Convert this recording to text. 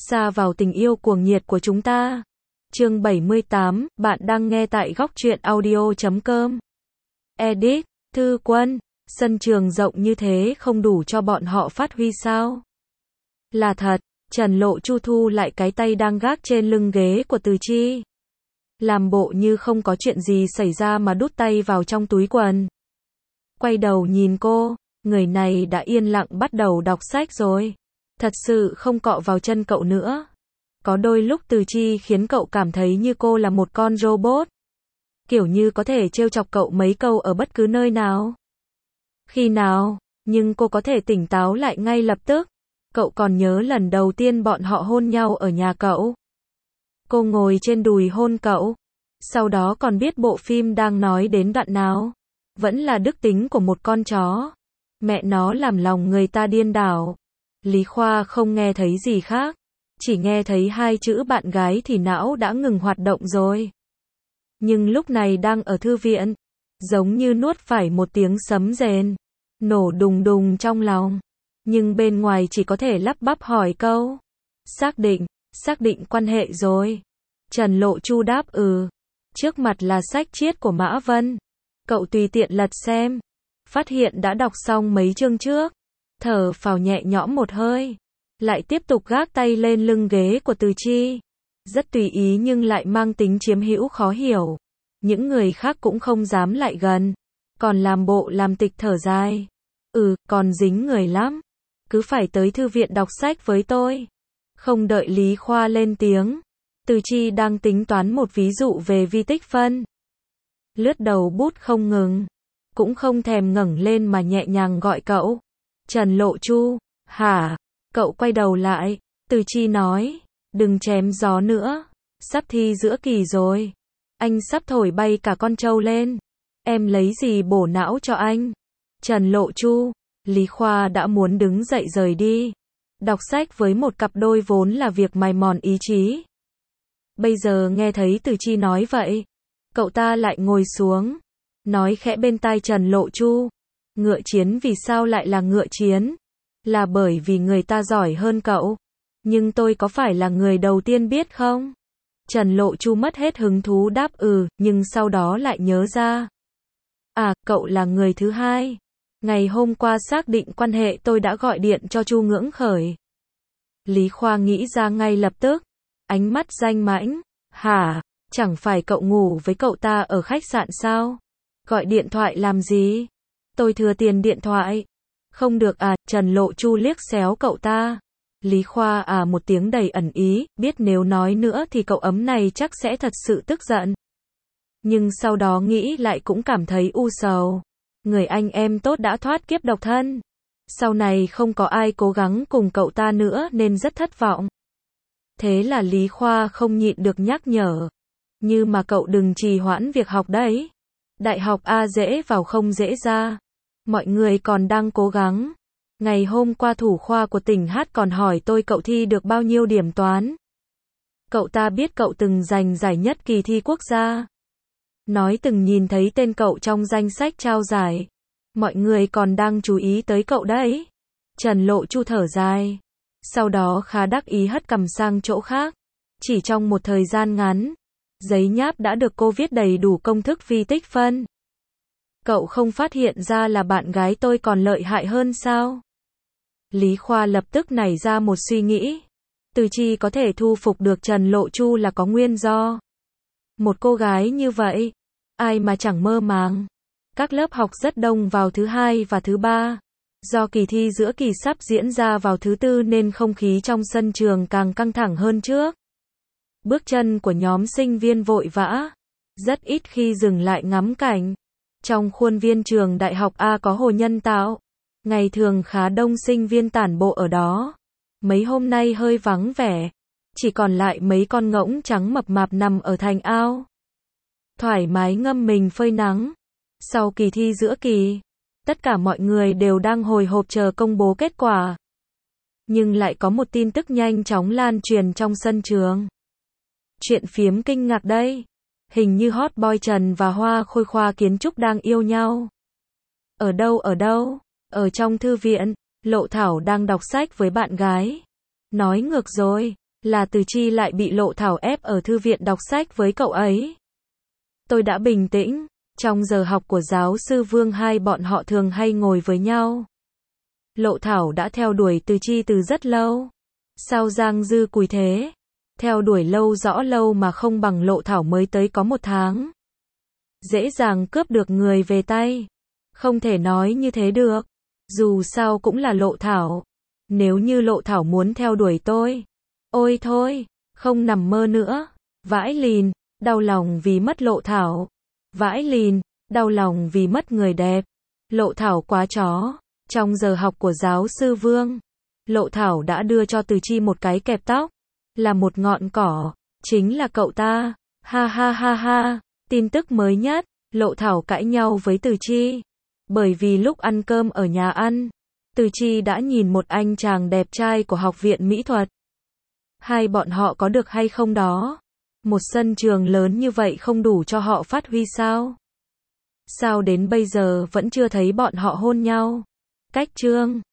Sa vào tình yêu cuồng nhiệt của chúng ta. Chương 78, bạn đang nghe tại góc truyện audio.com. Edit, Thư Quân, sân trường rộng như thế không đủ cho bọn họ phát huy sao? Là thật, Trần Lộ Chu thu lại cái tay đang gác trên lưng ghế của Từ Chi. Làm bộ như không có chuyện gì xảy ra mà đút tay vào trong túi quần. Quay đầu nhìn cô, người này đã yên lặng bắt đầu đọc sách rồi. Thật sự không cọ vào chân cậu nữa. Có đôi lúc Từ Chi khiến cậu cảm thấy như cô là một con robot. Kiểu như có thể trêu chọc cậu mấy câu ở bất cứ nơi nào. Khi nào, nhưng cô có thể tỉnh táo lại ngay lập tức. Cậu còn nhớ lần đầu tiên bọn họ hôn nhau ở nhà cậu. Cô ngồi trên đùi hôn cậu. Sau đó còn biết bộ phim đang nói đến đoạn nào. Vẫn là đức tính của một con chó. Mẹ nó làm lòng người ta điên đảo. Lý Khoa không nghe thấy gì khác. Chỉ nghe thấy hai chữ bạn gái thì não đã ngừng hoạt động rồi. Nhưng lúc này đang ở thư viện. Giống như nuốt phải một tiếng sấm rền. Nổ đùng đùng trong lòng. Nhưng bên ngoài chỉ có thể lắp bắp hỏi câu. Xác định quan hệ rồi. Trần Lộ Chu đáp ừ. Trước mặt là sách triết của Mã Vân. Cậu tùy tiện lật xem. Phát hiện đã đọc xong mấy chương trước. Thở phào nhẹ nhõm một hơi. Lại tiếp tục gác tay lên lưng ghế của Từ Chi. Rất tùy ý nhưng lại mang tính chiếm hữu khó hiểu. Những người khác cũng không dám lại gần. Còn làm bộ làm tịch thở dài. Còn dính người lắm. Cứ phải tới thư viện đọc sách với tôi. Không đợi Lý Khoa lên tiếng. Từ Chi đang tính toán một ví dụ về vi tích phân. Lướt đầu bút không ngừng. Cũng không thèm ngẩng lên mà nhẹ nhàng gọi cậu. Trần Lộ Chu, hả? Cậu quay đầu lại. Từ Chi nói, đừng chém gió nữa. Sắp thi giữa kỳ rồi. Anh sắp thổi bay cả con trâu lên. Em lấy gì bổ não cho anh? Trần Lộ Chu, Lý Khoa đã muốn đứng dậy rời đi. Đọc sách với một cặp đôi vốn là việc mài mòn ý chí. Bây giờ nghe thấy Từ Chi nói vậy. Cậu ta lại ngồi xuống. Nói khẽ bên tai Trần Lộ Chu. Ngựa chiến vì sao lại là ngựa chiến? Là bởi vì người ta giỏi hơn cậu. Nhưng tôi có phải là người đầu tiên biết không? Trần Lộ Chu mất hết hứng thú đáp nhưng sau đó lại nhớ ra. Cậu là người thứ hai. Ngày hôm qua xác định quan hệ tôi đã gọi điện cho Chu Ngưỡng Khởi. Lý Khoa nghĩ ra ngay lập tức. Ánh mắt danh mãnh. Hả? Chẳng phải cậu ngủ với cậu ta ở khách sạn sao? Gọi điện thoại làm gì? Tôi thừa tiền điện thoại. Không được Trần Lộ Chu liếc xéo cậu ta. Lý Khoa một tiếng đầy ẩn ý, biết nếu nói nữa thì cậu ấm này chắc sẽ thật sự tức giận. Nhưng sau đó nghĩ lại cũng cảm thấy u sầu. Người anh em tốt đã thoát kiếp độc thân. Sau này không có ai cố gắng cùng cậu ta nữa nên rất thất vọng. Thế là Lý Khoa không nhịn được nhắc nhở. Như mà cậu đừng trì hoãn việc học đấy. Đại học dễ vào không dễ ra. Mọi người còn đang cố gắng. Ngày hôm qua thủ khoa của tỉnh Hát còn hỏi tôi cậu thi được bao nhiêu điểm toán. Cậu ta biết cậu từng giành giải nhất kỳ thi quốc gia. Nói từng nhìn thấy tên cậu trong danh sách trao giải. Mọi người còn đang chú ý tới cậu đấy. Trần Lộ Chu thở dài. Sau đó khá đắc ý hất cằm sang chỗ khác. Chỉ trong một thời gian ngắn. Giấy nháp đã được cô viết đầy đủ công thức vi tích phân. Cậu không phát hiện ra là bạn gái tôi còn lợi hại hơn sao? Lý Khoa lập tức nảy ra một suy nghĩ. Từ Chi có thể thu phục được Trần Lộ Chu là có nguyên do. Một cô gái như vậy, ai mà chẳng mơ màng. Các lớp học rất đông vào thứ hai và thứ ba. Do kỳ thi giữa kỳ sắp diễn ra vào thứ tư nên không khí trong sân trường càng căng thẳng hơn trước. Bước chân của nhóm sinh viên vội vã. Rất ít khi dừng lại ngắm cảnh. Trong khuôn viên trường đại học có hồ nhân tạo. Ngày thường khá đông sinh viên tản bộ ở đó. Mấy hôm nay hơi vắng vẻ. Chỉ còn lại mấy con ngỗng trắng mập mạp nằm ở thành ao. Thoải mái ngâm mình phơi nắng. Sau kỳ thi giữa kỳ, tất cả mọi người đều đang hồi hộp chờ công bố kết quả. Nhưng lại có một tin tức nhanh chóng lan truyền trong sân trường. Chuyện phiếm kinh ngạc đây. Hình như hot boy Trần và Hoa Khôi khoa kiến trúc đang yêu nhau. Ở đâu? Ở trong thư viện, Lộ Thảo đang đọc sách với bạn gái. Nói ngược rồi. là Từ Chi lại bị Lộ Thảo ép ở thư viện đọc sách với cậu ấy. Tôi đã bình tĩnh, trong giờ học của giáo sư Vương hai bọn họ thường hay ngồi với nhau. Lộ Thảo đã theo đuổi Từ Chi từ rất lâu. Sao Giang Dư cùi thế? Theo đuổi lâu rõ lâu mà không bằng Lộ Thảo mới tới có 1 tháng. Dễ dàng cướp được người về tay. Không thể nói như thế được. Dù sao cũng là Lộ Thảo. Nếu như Lộ Thảo muốn theo đuổi tôi. Ôi thôi, không nằm mơ nữa. Vãi lìn, đau lòng vì mất Lộ Thảo. Vãi lìn, đau lòng vì mất người đẹp. Lộ Thảo quá chó. Trong giờ học của giáo sư Vương, Lộ Thảo đã đưa cho Từ Chi một cái kẹp tóc. Là một ngọn cỏ. Chính là cậu ta. Ha ha ha ha. Tin tức mới nhất, Lộ Thảo cãi nhau với Từ Chi. Bởi vì lúc ăn cơm ở nhà ăn, Từ Chi đã nhìn một anh chàng đẹp trai của học viện mỹ thuật. Hai bọn họ có được hay không đó? Một sân trường lớn như vậy không đủ cho họ phát huy sao? Sao đến bây giờ vẫn chưa thấy bọn họ hôn nhau? Cách chương